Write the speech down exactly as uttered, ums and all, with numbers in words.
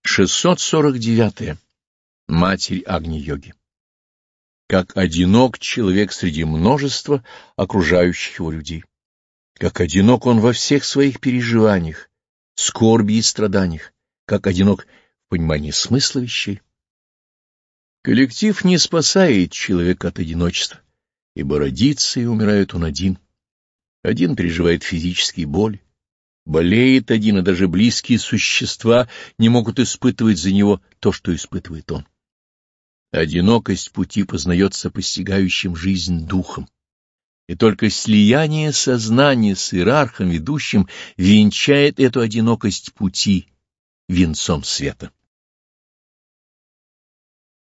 шестьсот сорок девять. Матерь Агни-йоги. Как одинок человек среди множества окружающих его людей. Как одинок он во всех своих переживаниях, скорби и страданиях, как одинок в понимании смысла вещей. Коллектив не спасает человека от одиночества, ибо родится и умирает он один. Один переживает физические боли, болеет один, и даже близкие существа не могут испытывать за него то, что испытывает он. Одинокость пути познается постигающим жизнь духом, и только слияние сознания с иерархом ведущим венчает эту одинокость пути венцом света.